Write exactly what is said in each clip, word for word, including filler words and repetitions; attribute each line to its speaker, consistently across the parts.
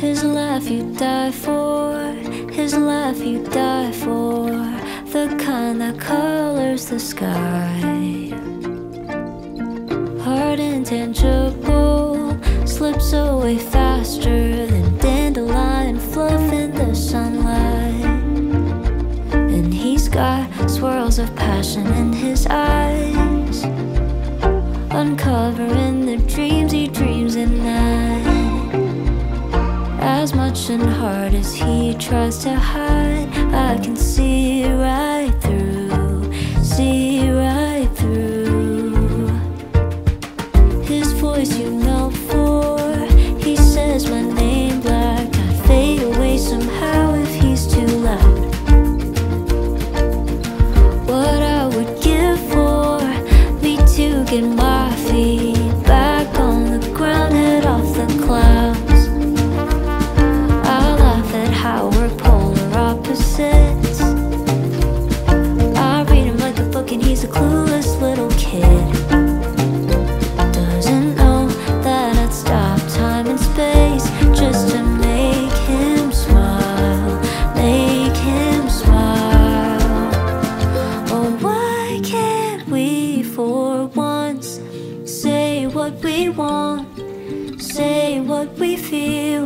Speaker 1: His laugh you die for, his laugh you die for, the kind that colors the sky. Heart intangible slips away faster than dandelion fluff in the sunlight. And he's got swirls of passion in his eyes, uncovering the dreams he dreams at night. As much and hard as he tries to hide, I can see right through, see right through. His voice you melt for, he says my name black. I fade away somehow if he's too loud. What I would give for me to get my feet back on the ground, head off the clouds. I laugh at how we're polar opposites. I read him like a book and he's a clueless little kid. Doesn't know that I'd stop time and space just to make him smile, make him smile. Oh, why can't we for once say what we want, say what we feel?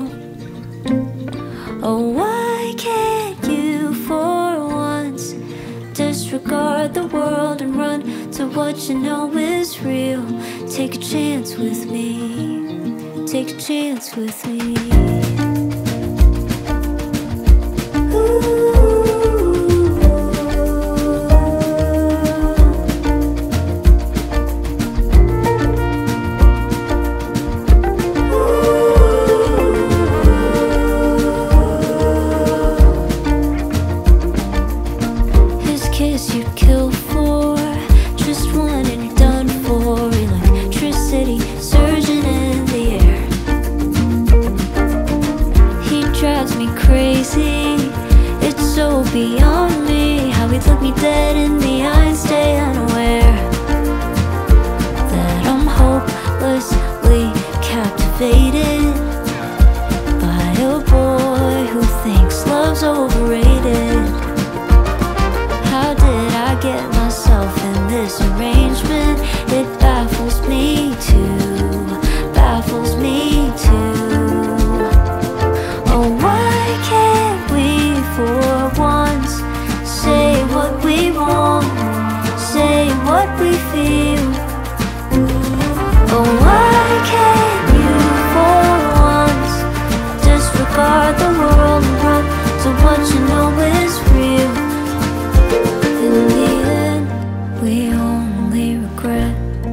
Speaker 1: Oh, why can't you for once disregard the world and run to what you know is real? Take a chance with me, take a chance with me. Kiss you'd kill for, just one and you're done for. Electricity surging in the air. He drives me crazy, it's so beyond me how he'd look me dead in the eye and stay unaware that I'm hopelessly captivated by a boy who thinks love's overrated. How did I get myself in this arrangement? It baffles me too, baffles me too. Oh, why can't we for once say what we want, say what we feel? Oh, why can't you for once disregard the world and run to what you know is real? In the end, we only regret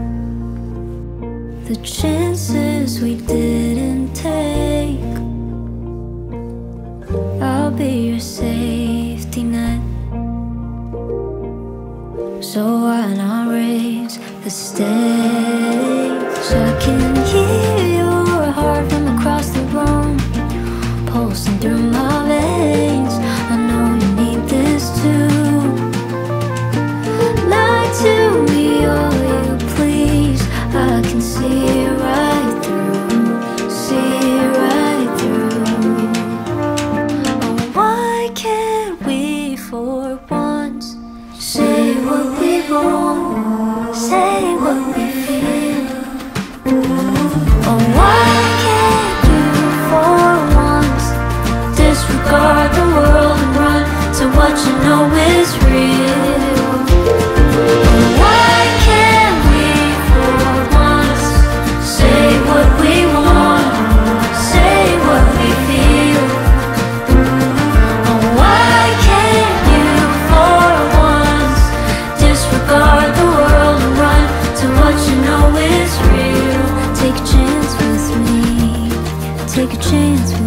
Speaker 1: the chances we didn't take. I'll be your safety net, so why not raise the stakes? I can hear your heart from across the room, pulsing through my veins. I know you need this too. To me, all you please, I can see right through, see right through. Oh, why can't we for once say what we want, say what we feel? Oh, why can't you for once disregard the world and run to what you know is real? Why can't we for once say what we want, say what we feel? Oh, why can't you for once disregard the world and run to what you know is real? Take a chance with me, take a chance with me.